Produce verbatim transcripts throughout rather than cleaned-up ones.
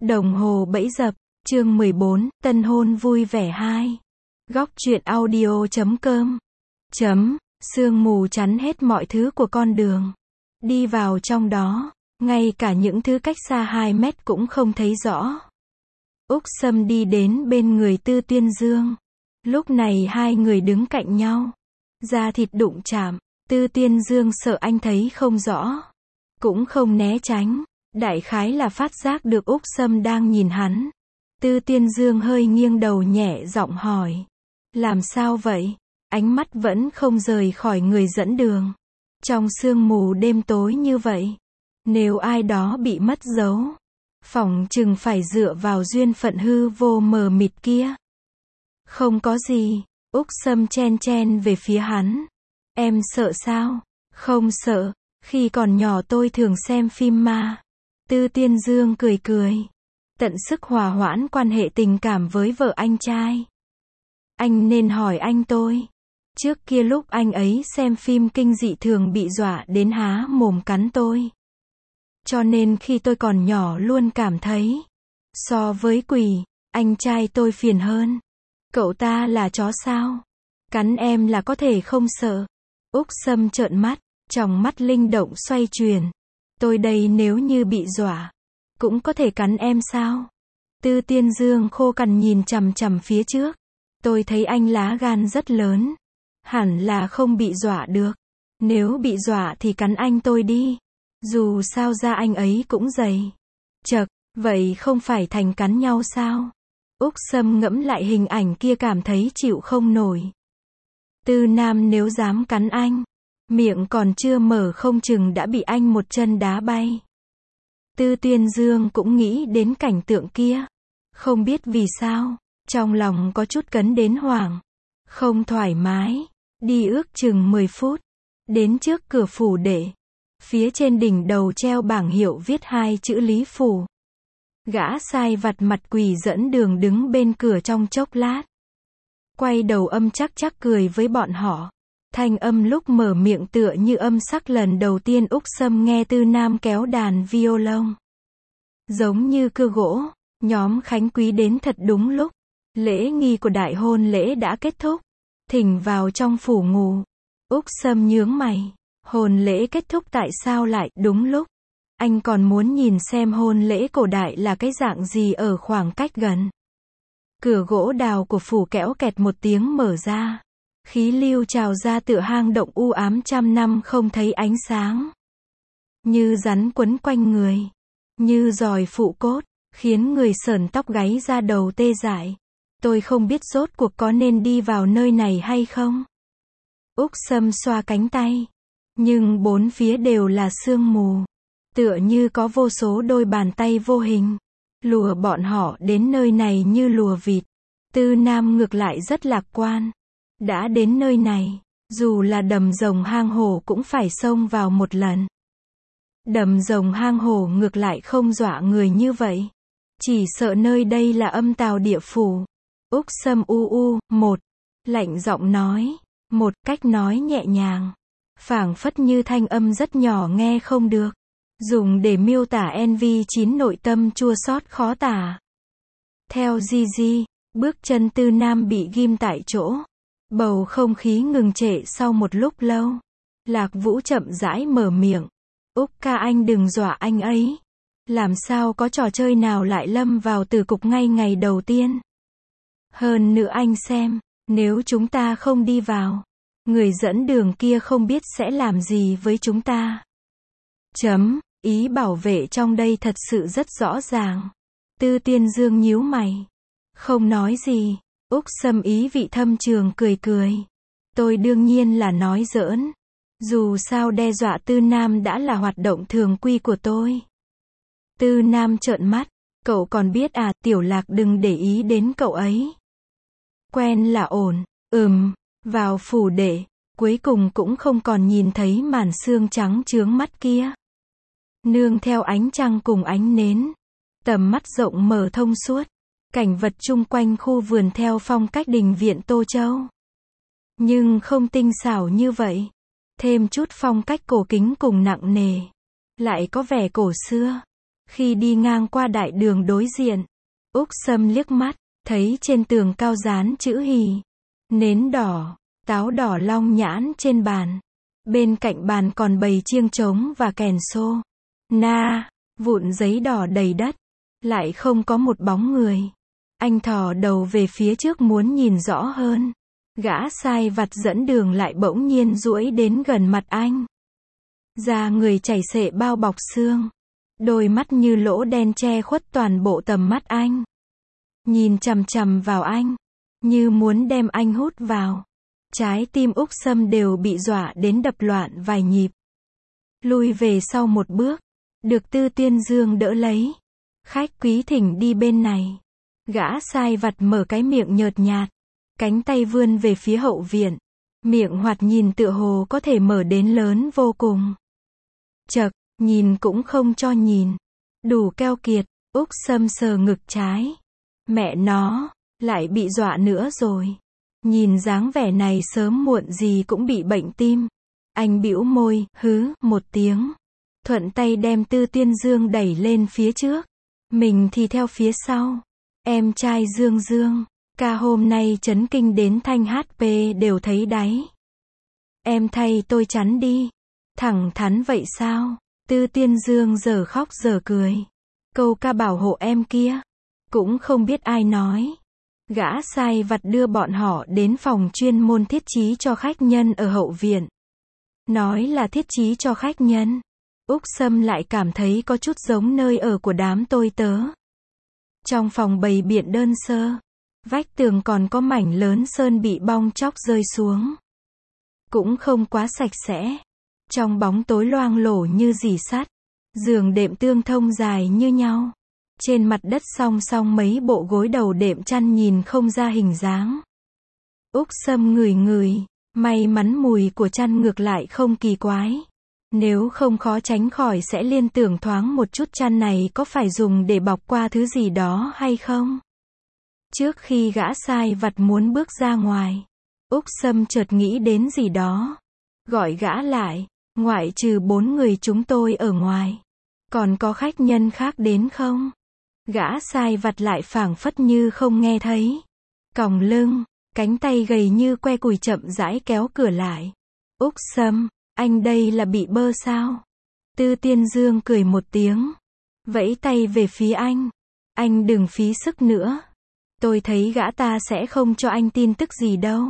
Đồng hồ bẫy dập, chương mười bốn, tân hôn vui vẻ hai. Góc truyện audio chấm com. Chấm, sương mù chắn hết mọi thứ của con đường. Đi vào trong đó, ngay cả những thứ cách xa hai mét cũng không thấy rõ. Úc Sâm đi đến bên người Tư Tuyên Dương. Lúc này hai người đứng cạnh nhau. Da thịt đụng chạm, Tư Tuyên Dương sợ anh thấy không rõ. Cũng không né tránh. Đại khái là phát giác được Úc Sâm đang nhìn hắn. Tư Tuyên Dương hơi nghiêng đầu nhẹ giọng hỏi. Làm sao vậy? Ánh mắt vẫn không rời khỏi người dẫn đường. Trong sương mù đêm tối như vậy, nếu ai đó bị mất dấu, phỏng chừng phải dựa vào duyên phận hư vô mờ mịt kia. Không có gì, Úc Sâm chen chen về phía hắn. Em sợ sao? Không sợ, khi còn nhỏ tôi thường xem phim ma. Tư Tuyên Dương cười cười. Tận sức hòa hoãn quan hệ tình cảm với vợ anh trai. Anh nên hỏi anh tôi. Trước kia lúc anh ấy xem phim kinh dị thường bị dọa đến há mồm cắn tôi. Cho nên khi tôi còn nhỏ luôn cảm thấy, so với quỷ, anh trai tôi phiền hơn. Cậu ta là chó sao? Cắn em là có thể không sợ. Úc Sâm trợn mắt, tròng mắt linh động xoay chuyển. Tôi đây nếu như bị dọa, cũng có thể cắn em sao? Tư Tuyên Dương khô cằn nhìn chằm chằm phía trước. Tôi thấy anh lá gan rất lớn. Hẳn là không bị dọa được. Nếu bị dọa thì cắn anh tôi đi. Dù sao da anh ấy cũng dày. Chậc, vậy không phải thành cắn nhau sao? Úc Sâm ngẫm lại hình ảnh kia cảm thấy chịu không nổi. Tư Nam nếu dám cắn anh, miệng còn chưa mở không chừng đã bị anh một chân đá bay. Tư Tuyên Dương cũng nghĩ đến cảnh tượng kia. Không biết vì sao, trong lòng có chút cấn đến hoảng. Không thoải mái. Đi ước chừng mười phút. Đến trước cửa phủ đệ. Phía trên đỉnh đầu treo bảng hiệu viết hai chữ Lý Phủ. Gã sai vặt mặt quỷ dẫn đường đứng bên cửa trong chốc lát. Quay đầu âm chắc chắc cười với bọn họ. Thanh âm lúc mở miệng tựa như âm sắc lần đầu tiên Úc Sâm nghe Tư Nam kéo đàn violon. Giống như cưa gỗ, nhóm Khánh Quý đến thật đúng lúc. Lễ nghi của đại hôn lễ đã kết thúc. Thỉnh vào trong phủ ngủ. Úc Sâm nhướng mày. Hôn lễ kết thúc tại sao lại đúng lúc? Anh còn muốn nhìn xem hôn lễ cổ đại là cái dạng gì ở khoảng cách gần. Cửa gỗ đào của phủ kẽo kẹt một tiếng mở ra. Khí lưu trào ra tựa hang động u ám trăm năm không thấy ánh sáng. Như rắn quấn quanh người. Như giòi phụ cốt, khiến người sởn tóc gáy ra đầu tê dại. Tôi không biết rốt cuộc có nên đi vào nơi này hay không. Úc Sâm xoa cánh tay. Nhưng bốn phía đều là sương mù. Tựa như có vô số đôi bàn tay vô hình. Lùa bọn họ đến nơi này như lùa vịt. Tư Nam ngược lại rất lạc quan. Đã đến nơi này, dù là đầm rồng hang hổ cũng phải xông vào một lần. Đầm rồng hang hổ ngược lại không dọa người như vậy. Chỉ sợ nơi đây là âm tào địa phủ. Úc Sâm u u, một. Lạnh giọng nói. Một cách nói nhẹ nhàng. Phảng phất như thanh âm rất nhỏ nghe không được. Dùng để miêu tả en vê chín nội tâm chua xót khó tả. Theo Gigi, bước chân Tư Nam bị ghim tại chỗ. Bầu không khí ngừng trệ sau một lúc lâu. Lạc Vũ chậm rãi mở miệng. Úc ca anh đừng dọa anh ấy. Làm sao có trò chơi nào lại lâm vào tử cục ngay ngày đầu tiên. Hơn nữa anh xem, nếu chúng ta không đi vào, người dẫn đường kia không biết sẽ làm gì với chúng ta. Chấm, ý bảo vệ trong đây thật sự rất rõ ràng. Tư Tuyên Dương nhíu mày. Không nói gì. Úc Sâm ý vị thâm trường cười cười. Tôi đương nhiên là nói giỡn. Dù sao đe dọa Tư Nam đã là hoạt động thường quy của tôi. Tư Nam trợn mắt. Cậu còn biết à, Tiểu Lạc đừng để ý đến cậu ấy. Quen là ổn. Ừm, vào phủ đệ. Cuối cùng cũng không còn nhìn thấy màn sương trắng chướng mắt kia. Nương theo ánh trăng cùng ánh nến. Tầm mắt rộng mở thông suốt. Cảnh vật chung quanh khu vườn theo phong cách đình viện Tô Châu. Nhưng không tinh xảo như vậy. Thêm chút phong cách cổ kính cùng nặng nề. Lại có vẻ cổ xưa. Khi đi ngang qua đại đường đối diện, Úc Sâm liếc mắt, thấy trên tường cao dán chữ hì, nến đỏ, táo đỏ long nhãn trên bàn. Bên cạnh bàn còn bày chiêng trống và kèn xô. Na, vụn giấy đỏ đầy đất, lại không có một bóng người. Anh thò đầu về phía trước muốn nhìn rõ hơn. Gã sai vặt dẫn đường lại bỗng nhiên duỗi đến gần mặt anh. Da người chảy xệ bao bọc xương. Đôi mắt như lỗ đen che khuất toàn bộ tầm mắt anh. Nhìn chằm chằm vào anh, như muốn đem anh hút vào. Trái tim Úc Sâm đều bị dọa đến đập loạn vài nhịp. Lui về sau một bước, được Tư Tuyên Dương đỡ lấy. Khách quý thỉnh đi bên này. Gã sai vặt mở cái miệng nhợt nhạt, cánh tay vươn về phía hậu viện. Miệng hoạt nhìn tựa hồ có thể mở đến lớn vô cùng. Chậc, nhìn cũng không cho nhìn. Đủ keo kiệt, Úc Sâm sờ ngực trái. Mẹ nó, lại bị dọa nữa rồi. Nhìn dáng vẻ này sớm muộn gì cũng bị bệnh tim. Anh bĩu môi, hứ, một tiếng. Thuận tay đem Tư Tuyên Dương đẩy lên phía trước. Mình thì theo phía sau. Em trai Dương Dương, ca hôm nay chấn kinh đến thanh hát pê đều thấy đáy. Em thay tôi chắn đi. Thẳng thắn vậy sao? Tư Tuyên Dương giờ khóc giờ cười. Câu ca bảo hộ em kia, cũng không biết ai nói. Gã sai vặt đưa bọn họ đến phòng chuyên môn thiết trí cho khách nhân ở hậu viện. Nói là thiết trí cho khách nhân. Úc Sâm lại cảm thấy có chút giống nơi ở của đám tôi tớ. Trong phòng bày biện đơn sơ, vách tường còn có mảnh lớn sơn bị bong tróc rơi xuống. Cũng không quá sạch sẽ. Trong bóng tối loang lổ như rỉ sắt. Giường đệm tương thông dài như nhau. Trên mặt đất song song mấy bộ gối đầu đệm chăn nhìn không ra hình dáng. Úc Sâm ngửi ngửi, may mắn mùi của chăn ngược lại không kỳ quái. Nếu không khó tránh khỏi sẽ liên tưởng thoáng một chút chăn này có phải dùng để bọc qua thứ gì đó hay không. Trước khi gã sai vặt muốn bước ra ngoài, Úc Sâm chợt nghĩ đến gì đó. Gọi gã lại, ngoại trừ bốn người chúng tôi ở ngoài, còn có khách nhân khác đến không? Gã sai vặt lại phảng phất như không nghe thấy. Còng lưng, cánh tay gầy như que củi chậm rãi kéo cửa lại. Úc Sâm, anh đây là bị bơ sao? Tư Tuyên Dương cười một tiếng, vẫy tay về phía anh. Anh đừng phí sức nữa. Tôi thấy gã ta sẽ không cho anh tin tức gì đâu.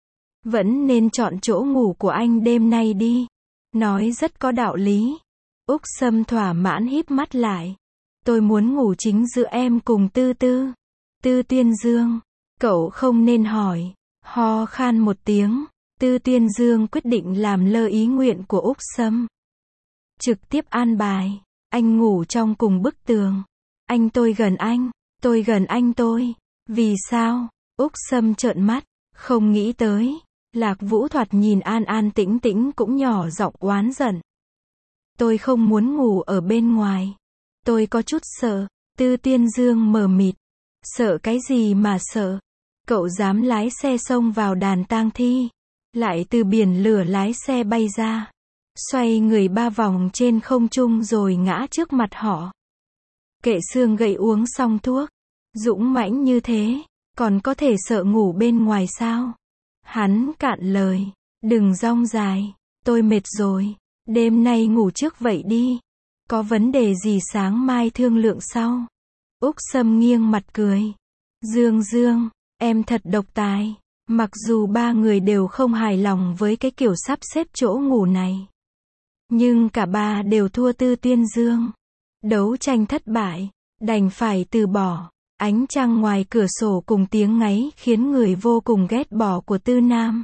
Vẫn nên chọn chỗ ngủ của anh đêm nay đi. Nói rất có đạo lý. Úc Sâm thỏa mãn híp mắt lại. Tôi muốn ngủ chính giữa em cùng Tư Tư. Tư Tuyên Dương, cậu không nên hỏi. Ho khan một tiếng. Tư Tuyên Dương quyết định làm lơ ý nguyện của Úc Sâm. Trực tiếp an bài. Anh ngủ trong cùng bức tường. Anh tôi gần anh. Tôi gần anh tôi. Vì sao? Úc Sâm trợn mắt. Không nghĩ tới. Lạc Vũ thoạt nhìn an an tĩnh tĩnh cũng nhỏ giọng oán giận. Tôi không muốn ngủ ở bên ngoài. Tôi có chút sợ. Tư Tuyên Dương mờ mịt. Sợ cái gì mà sợ? Cậu dám lái xe xông vào đàn tang thi. Lại từ biển lửa lái xe bay ra. Xoay người ba vòng trên không trung rồi ngã trước mặt họ. Kệ xương gậy uống xong thuốc. Dũng mãnh như thế. Còn có thể sợ ngủ bên ngoài sao? Hắn cạn lời. Đừng rong dài. Tôi mệt rồi. Đêm nay ngủ trước vậy đi. Có vấn đề gì sáng mai thương lượng sau. Úc Sâm nghiêng mặt cười. Dương Dương, em thật độc tài. Mặc dù ba người đều không hài lòng với cái kiểu sắp xếp chỗ ngủ này. Nhưng cả ba đều thua Tư Tuyên Dương. Đấu tranh thất bại. Đành phải từ bỏ. Ánh trăng ngoài cửa sổ cùng tiếng ngáy khiến người vô cùng ghét bỏ của Tư Nam.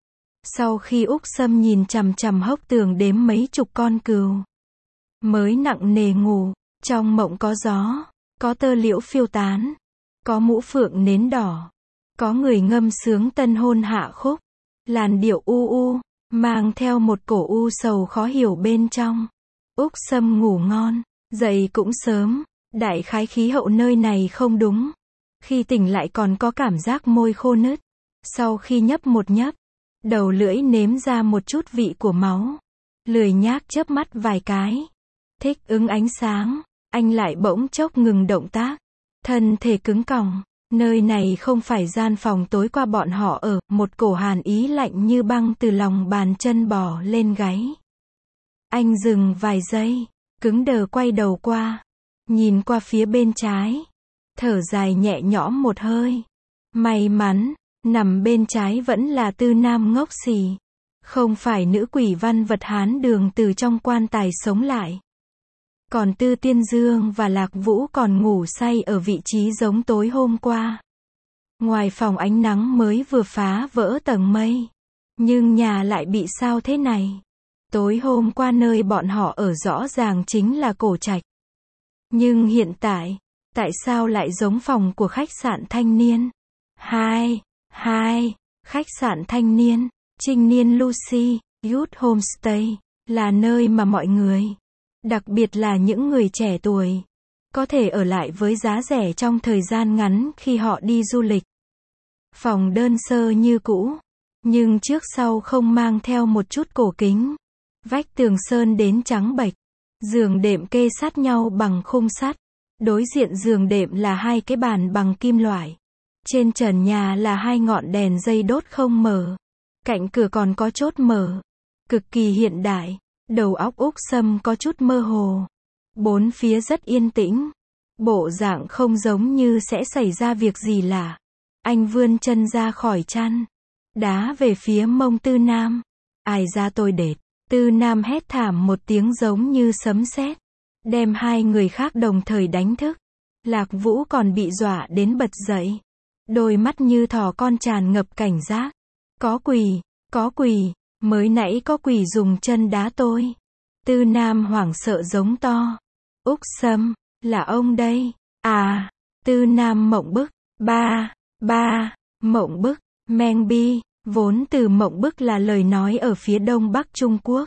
Sau khi Úc Sâm nhìn chằm chằm hốc tường đếm mấy chục con cừu. Mới nặng nề ngủ. Trong mộng có gió. Có tơ liễu phiêu tán. Có mũ phượng nến đỏ. Có người ngâm sướng tân hôn hạ khúc. Làn điệu u u. Mang theo một cổ u sầu khó hiểu bên trong. Úc Sâm ngủ ngon. Dậy cũng sớm. Đại khái khí hậu nơi này không đúng. Khi tỉnh lại còn có cảm giác môi khô nứt. Sau khi nhấp một nhấp, đầu lưỡi nếm ra một chút vị của máu. Lười nhác chớp mắt vài cái. Thích ứng ánh sáng. Anh lại bỗng chốc ngừng động tác. Thân thể cứng còng. Nơi này không phải gian phòng tối qua bọn họ ở, một cổ hàn ý lạnh như băng từ lòng bàn chân bò lên gáy. Anh dừng vài giây, cứng đờ quay đầu qua, nhìn qua phía bên trái, thở dài nhẹ nhõm một hơi. May mắn, nằm bên trái vẫn là Tư Nam ngốc xì, không phải nữ quỷ văn vật Hán Đường từ trong quan tài sống lại. Còn Tư Tiên Dương và Lạc Vũ còn ngủ say ở vị trí giống tối hôm qua. Ngoài phòng ánh nắng mới vừa phá vỡ tầng mây. Nhưng nhà lại bị sao thế này? Tối hôm qua nơi bọn họ ở rõ ràng chính là cổ trạch. Nhưng hiện tại, tại sao lại giống phòng của khách sạn thanh niên? Hai, hai, khách sạn thanh niên, Trinh Niên Lucy, Youth Homestay, là nơi mà mọi người, đặc biệt là những người trẻ tuổi, có thể ở lại với giá rẻ trong thời gian ngắn khi họ đi du lịch. Phòng đơn sơ như cũ, nhưng trước sau không mang theo một chút cổ kính. Vách tường sơn đến trắng bệch, giường đệm kê sát nhau bằng khung sắt. Đối diện giường đệm là hai cái bàn bằng kim loại. Trên trần nhà là hai ngọn đèn dây đốt không mở. Cạnh cửa còn có chốt mở. Cực kỳ hiện đại. Đầu óc Úc Sâm có chút mơ hồ. Bốn phía rất yên tĩnh. Bộ dạng không giống như sẽ xảy ra việc gì lạ. Anh vươn chân ra khỏi chăn, đá về phía mông Tư Nam. Ai ra tôi đệt. Tư Nam hét thảm một tiếng giống như sấm sét, đem hai người khác đồng thời đánh thức. Lạc Vũ còn bị dọa đến bật dậy. Đôi mắt như thỏ con tràn ngập cảnh giác. Có quỷ, có quỷ, mới nãy có quỷ dùng chân đá tôi. Tư Nam hoảng sợ giống to. Úc Sâm, là ông đây. À, Tư Nam mộng bức. Ba, ba, mộng bức, Meng Bi, vốn từ mộng bức là lời nói ở phía đông bắc Trung Quốc.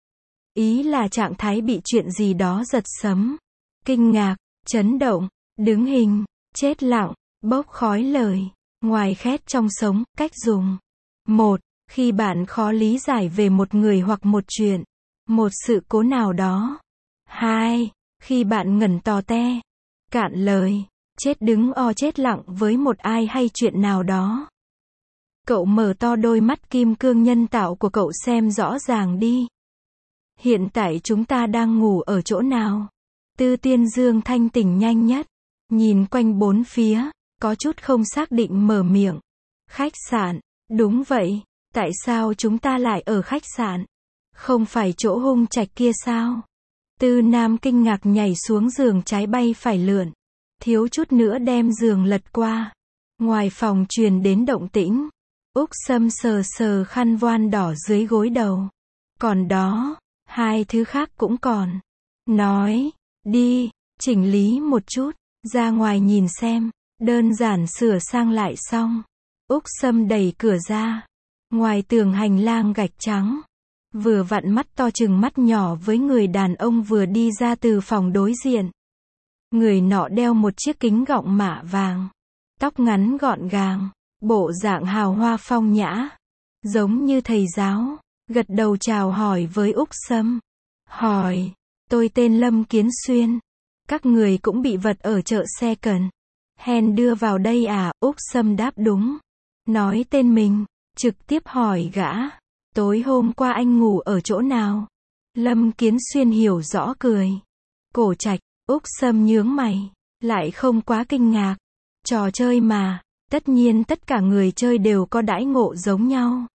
Ý là trạng thái bị chuyện gì đó giật sấm, kinh ngạc, chấn động, đứng hình, chết lặng, bốc khói lời, ngoài khét trong sống, cách dùng. Một, khi bạn khó lý giải về một người hoặc một chuyện, một sự cố nào đó. Hai, khi bạn ngẩn tò te, cạn lời, chết đứng o chết lặng với một ai hay chuyện nào đó. Cậu mở to đôi mắt kim cương nhân tạo của cậu xem rõ ràng đi. Hiện tại chúng ta đang ngủ ở chỗ nào? Tư Tiên Dương thanh tỉnh nhanh nhất, nhìn quanh bốn phía, có chút không xác định mở miệng. Khách sạn, đúng vậy, tại sao chúng ta lại ở khách sạn? Không phải chỗ hung trạch kia sao? Tư Nam kinh ngạc nhảy xuống giường trái bay phải lượn, thiếu chút nữa đem giường lật qua. Ngoài phòng truyền đến động tĩnh. Úc Sâm sờ sờ khăn voan đỏ dưới gối đầu. Còn đó, hai thứ khác cũng còn. Nói, đi, chỉnh lý một chút, ra ngoài nhìn xem, đơn giản sửa sang lại xong. Úc Sâm đẩy cửa ra. Ngoài tường hành lang gạch trắng, vừa vặn mắt to chừng mắt nhỏ với người đàn ông vừa đi ra từ phòng đối diện. Người nọ đeo một chiếc kính gọng mạ vàng, tóc ngắn gọn gàng, bộ dạng hào hoa phong nhã, giống như thầy giáo, gật đầu chào hỏi với Úc Sâm. Hỏi, tôi tên Lâm Kiến Xuyên, các người cũng bị vật ở chợ xe cần Hen đưa vào đây à? Úc Sâm đáp đúng, nói tên mình, trực tiếp hỏi gã, tối hôm qua anh ngủ ở chỗ nào? Lâm Kiến Xuyên hiểu rõ cười. Cổ trạch. Úc Sâm nhướng mày, lại không quá kinh ngạc. Trò chơi mà, tất nhiên tất cả người chơi đều có đãi ngộ giống nhau.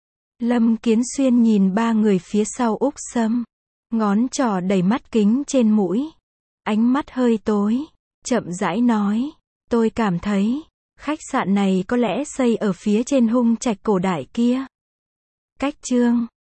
Lâm Kiến Xuyên nhìn ba người phía sau Úc Sâm, ngón trỏ đẩy mắt kính trên mũi, ánh mắt hơi tối, chậm rãi nói, tôi cảm thấy, khách sạn này có lẽ xây ở phía trên hung trạch cổ đại kia. Cách chương